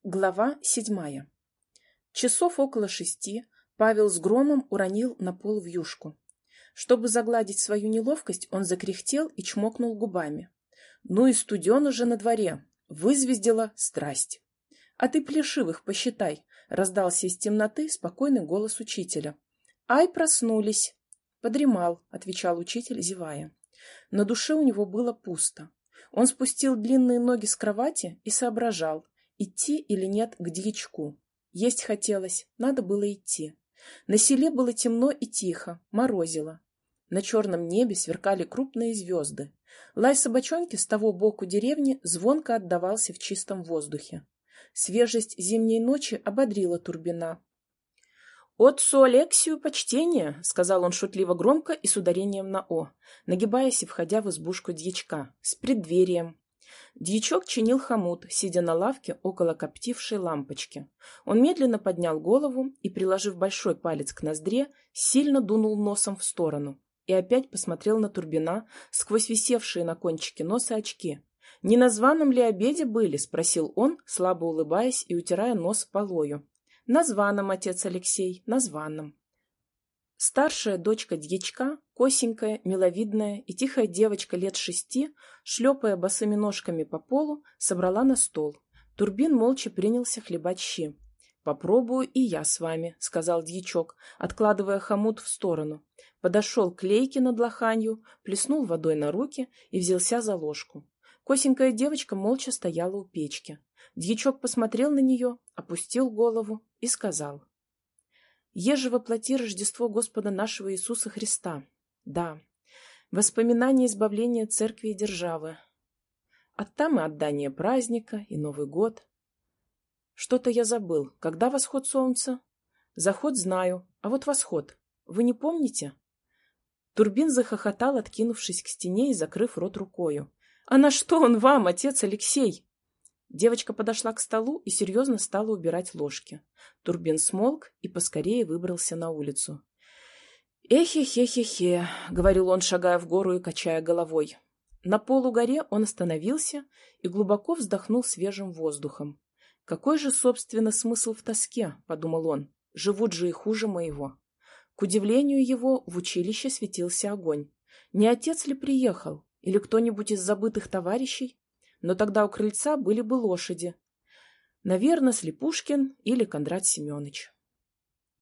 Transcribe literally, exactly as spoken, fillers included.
Глава седьмая. Часов около шести Павел с громом уронил на пол вьюшку. Чтобы загладить свою неловкость, он закряхтел и чмокнул губами. Ну и студено же на дворе. Вызвездила страсть. — А ты плешивых посчитай, — раздался из темноты спокойный голос учителя. — Ай, проснулись. — Подремал, — отвечал учитель, зевая. На душе у него было пусто. Он спустил длинные ноги с кровати и соображал, идти или нет к дьячку. Есть хотелось, надо было идти. На селе было темно и тихо, морозило. На черном небе сверкали крупные звезды. Лай собачонки с того боку деревни звонко отдавался в чистом воздухе. Свежесть зимней ночи ободрила Турбина. «Отцу Алексию почтение!» — сказал он шутливо громко и с ударением на «о», нагибаясь и входя в избушку дьячка. «С преддверием!» Дьячок чинил хомут, сидя на лавке около коптившей лампочки. Он медленно поднял голову и, приложив большой палец к ноздре, сильно дунул носом в сторону и опять посмотрел на Турбина сквозь висевшие на кончике носа очки. «Не на званом ли обеде были?» — спросил он, слабо улыбаясь и утирая нос полою. «На званом, отец Алексей, на званом». Старшая дочка дьячка, косенькая, миловидная и тихая девочка лет шести, шлепая босыми ножками по полу, собрала на стол. Турбин молча принялся хлебать щи. «Попробую и я с вами», — сказал дьячок, откладывая хомут в сторону. Подошел к лейке над лоханью, плеснул водой на руки и взялся за ложку. Косенькая девочка молча стояла у печки. Дьячок посмотрел на нее, опустил голову и сказал: «Еже воплоти Рождество Господа нашего Иисуса Христа. Да, воспоминание избавления церкви и державы. Оттам и отдание праздника, и Новый год. Что-то я забыл. Когда восход солнца? Заход знаю, а вот восход. Вы не помните?» Турбин захохотал, откинувшись к стене и закрыв рот рукою. «А на что он вам, отец Алексей?» Девочка подошла к столу и серьезно стала убирать ложки. Турбин смолк и поскорее выбрался на улицу. «Эхе-хе-хе-хе», — говорил он, шагая в гору и качая головой. На полугоре он остановился и глубоко вздохнул свежим воздухом. «Какой же, собственно, смысл в тоске?» — подумал он. «Живут же и хуже моего». К удивлению его в училище светился огонь. Не отец ли приехал? Или кто-нибудь из забытых товарищей? Но тогда у крыльца были бы лошади. Наверное, Слепушкин или Кондрат Семенович.